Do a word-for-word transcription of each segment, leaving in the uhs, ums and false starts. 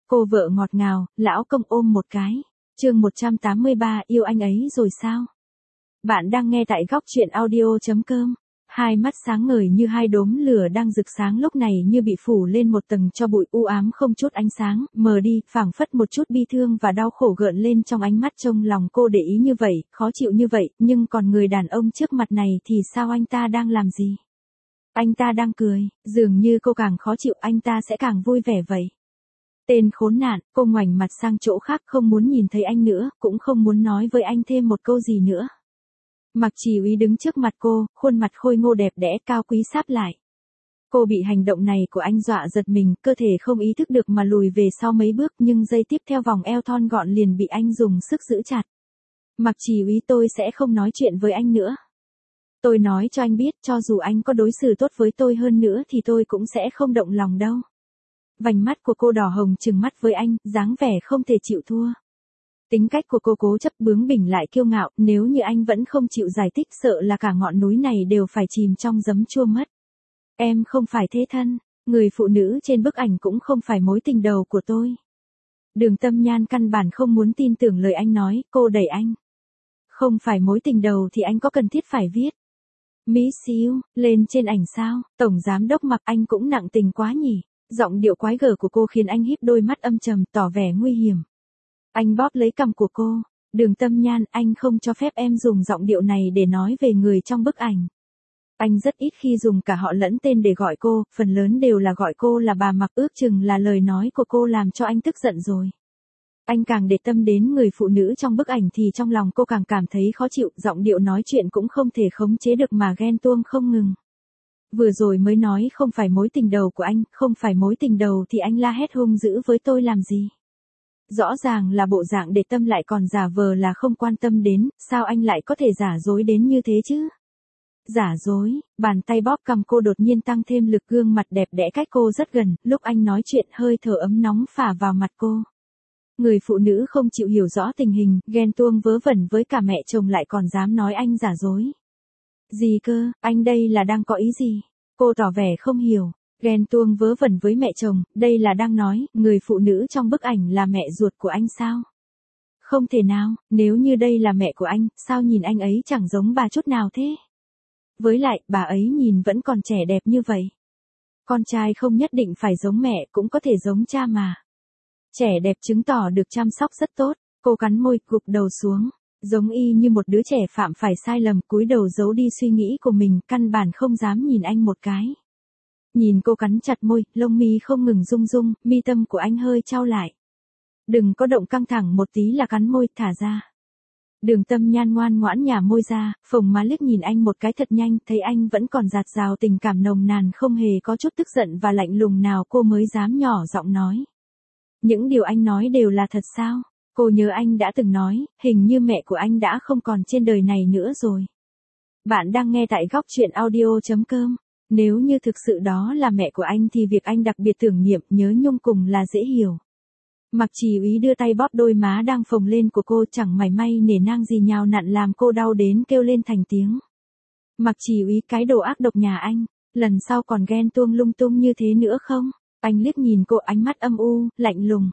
Cô vợ ngọt ngào, lão công ôm một cái. Chương một trăm tám mươi ba, yêu anh ấy rồi sao? Bạn đang nghe tại góc truyện audio chấm com. Hai mắt sáng ngời như hai đốm lửa đang rực sáng lúc này như bị phủ lên một tầng tro bụi u ám không chút ánh sáng, mờ đi, phảng phất một chút bi thương và đau khổ gợn lên trong ánh mắt trông lòng cô để ý như vậy, khó chịu như vậy, nhưng còn người đàn ông trước mặt này thì sao anh ta đang làm gì? Anh ta đang cười, dường như cô càng khó chịu anh ta sẽ càng vui vẻ vậy. Tên khốn nạn, cô ngoảnh mặt sang chỗ khác không muốn nhìn thấy anh nữa, cũng không muốn nói với anh thêm một câu gì nữa. Mạc Trì Úy đứng trước mặt cô, khuôn mặt khôi ngô đẹp đẽ cao quý sáp lại. Cô bị hành động này của anh dọa giật mình, cơ thể không ý thức được mà lùi về sau mấy bước nhưng giây tiếp theo vòng eo thon gọn liền bị anh dùng sức giữ chặt. Mạc Trì Úy, tôi sẽ không nói chuyện với anh nữa. Tôi nói cho anh biết, cho dù anh có đối xử tốt với tôi hơn nữa thì tôi cũng sẽ không động lòng đâu. Vành mắt của cô đỏ hồng trừng mắt với anh, dáng vẻ không thể chịu thua. Tính cách của cô cố chấp bướng bỉnh lại kiêu ngạo, nếu như anh vẫn không chịu giải thích sợ là cả ngọn núi này đều phải chìm trong giấm chua mất. Em không phải thế thân, người phụ nữ trên bức ảnh cũng không phải mối tình đầu của tôi. Đường Tâm Nhan căn bản không muốn tin tưởng lời anh nói, cô đẩy anh. Không phải mối tình đầu thì anh có cần thiết phải viết. Miss you, lên trên ảnh sao, tổng giám đốc Mạc, anh cũng nặng tình quá nhỉ. Giọng điệu quái gở của cô khiến anh híp đôi mắt âm trầm tỏ vẻ nguy hiểm. Anh bóp lấy cằm của cô. Đường Tâm Nhan, anh không cho phép em dùng giọng điệu này để nói về người trong bức ảnh. Anh rất ít khi dùng cả họ lẫn tên để gọi cô, phần lớn đều là gọi cô là bà Mạc, ước chừng là lời nói của cô làm cho anh tức giận rồi. Anh càng để tâm đến người phụ nữ trong bức ảnh thì trong lòng cô càng cảm thấy khó chịu, giọng điệu nói chuyện cũng không thể khống chế được mà ghen tuông không ngừng. Vừa rồi mới nói không phải mối tình đầu của anh, không phải mối tình đầu thì anh la hét hung dữ với tôi làm gì? Rõ ràng là bộ dạng để tâm lại còn giả vờ là không quan tâm đến, sao anh lại có thể giả dối đến như thế chứ? Giả dối, bàn tay bóp cằm cô đột nhiên tăng thêm lực, gương mặt đẹp đẽ cách cô rất gần, lúc anh nói chuyện hơi thở ấm nóng phả vào mặt cô. Người phụ nữ không chịu hiểu rõ tình hình, ghen tuông vớ vẩn với cả mẹ chồng lại còn dám nói anh giả dối. Gì cơ, anh đây là đang có ý gì? Cô tỏ vẻ không hiểu, ghen tuông vớ vẩn với mẹ chồng, đây là đang nói, người phụ nữ trong bức ảnh là mẹ ruột của anh sao? Không thể nào, nếu như đây là mẹ của anh, sao nhìn anh ấy chẳng giống bà chút nào thế? Với lại, bà ấy nhìn vẫn còn trẻ đẹp như vậy. Con trai không nhất định phải giống mẹ, cũng có thể giống cha mà. Trẻ đẹp chứng tỏ được chăm sóc rất tốt, cô cắn môi, gục đầu xuống. Giống y như một đứa trẻ phạm phải sai lầm, cúi đầu giấu đi suy nghĩ của mình, căn bản không dám nhìn anh một cái. Nhìn cô cắn chặt môi, lông mi không ngừng rung rung, mi tâm của anh hơi chau lại. Đừng có động căng thẳng một tí là cắn môi, thả ra. Đường Tâm Nhan ngoan ngoãn nhả môi ra, phồng má liếc nhìn anh một cái thật nhanh, thấy anh vẫn còn dạt dào tình cảm nồng nàn không hề có chút tức giận và lạnh lùng nào cô mới dám nhỏ giọng nói. Những điều anh nói đều là thật sao? Cô nhớ anh đã từng nói, hình như mẹ của anh đã không còn trên đời này nữa rồi. Bạn đang nghe tại góc truyện audio chấm com. Nếu như thực sự đó là mẹ của anh thì việc anh đặc biệt tưởng niệm, nhớ nhung cùng là dễ hiểu. Mạc Trì Úy đưa tay bóp đôi má đang phồng lên của cô, chẳng mảy may nể nang gì nhào nặn làm cô đau đến kêu lên thành tiếng. Mạc Trì Úy, cái đồ ác độc nhà anh, lần sau còn ghen tuông lung tung như thế nữa không? Anh liếc nhìn cô, ánh mắt âm u, lạnh lùng.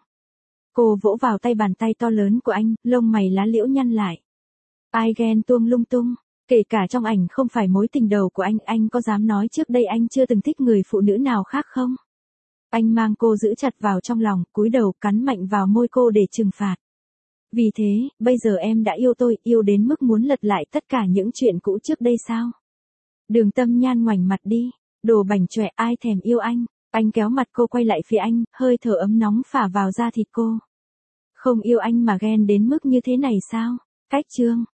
Cô vỗ vào tay bàn tay to lớn của anh, lông mày lá liễu nhăn lại. Ai ghen tuông lung tung? Kể cả trong ảnh không phải mối tình đầu của anh, anh có dám nói trước đây anh chưa từng thích người phụ nữ nào khác không? Anh mang cô giữ chặt vào trong lòng, cúi đầu cắn mạnh vào môi cô để trừng phạt. Vì thế, bây giờ em đã yêu tôi, yêu đến mức muốn lật lại tất cả những chuyện cũ trước đây sao? Đường Tâm Nhan ngoảnh mặt đi, đồ bảnh chọe, ai thèm yêu anh? Anh kéo mặt cô quay lại phía anh, hơi thở ấm nóng phả vào da thịt cô. Không yêu anh mà ghen đến mức như thế này sao? Cách chương.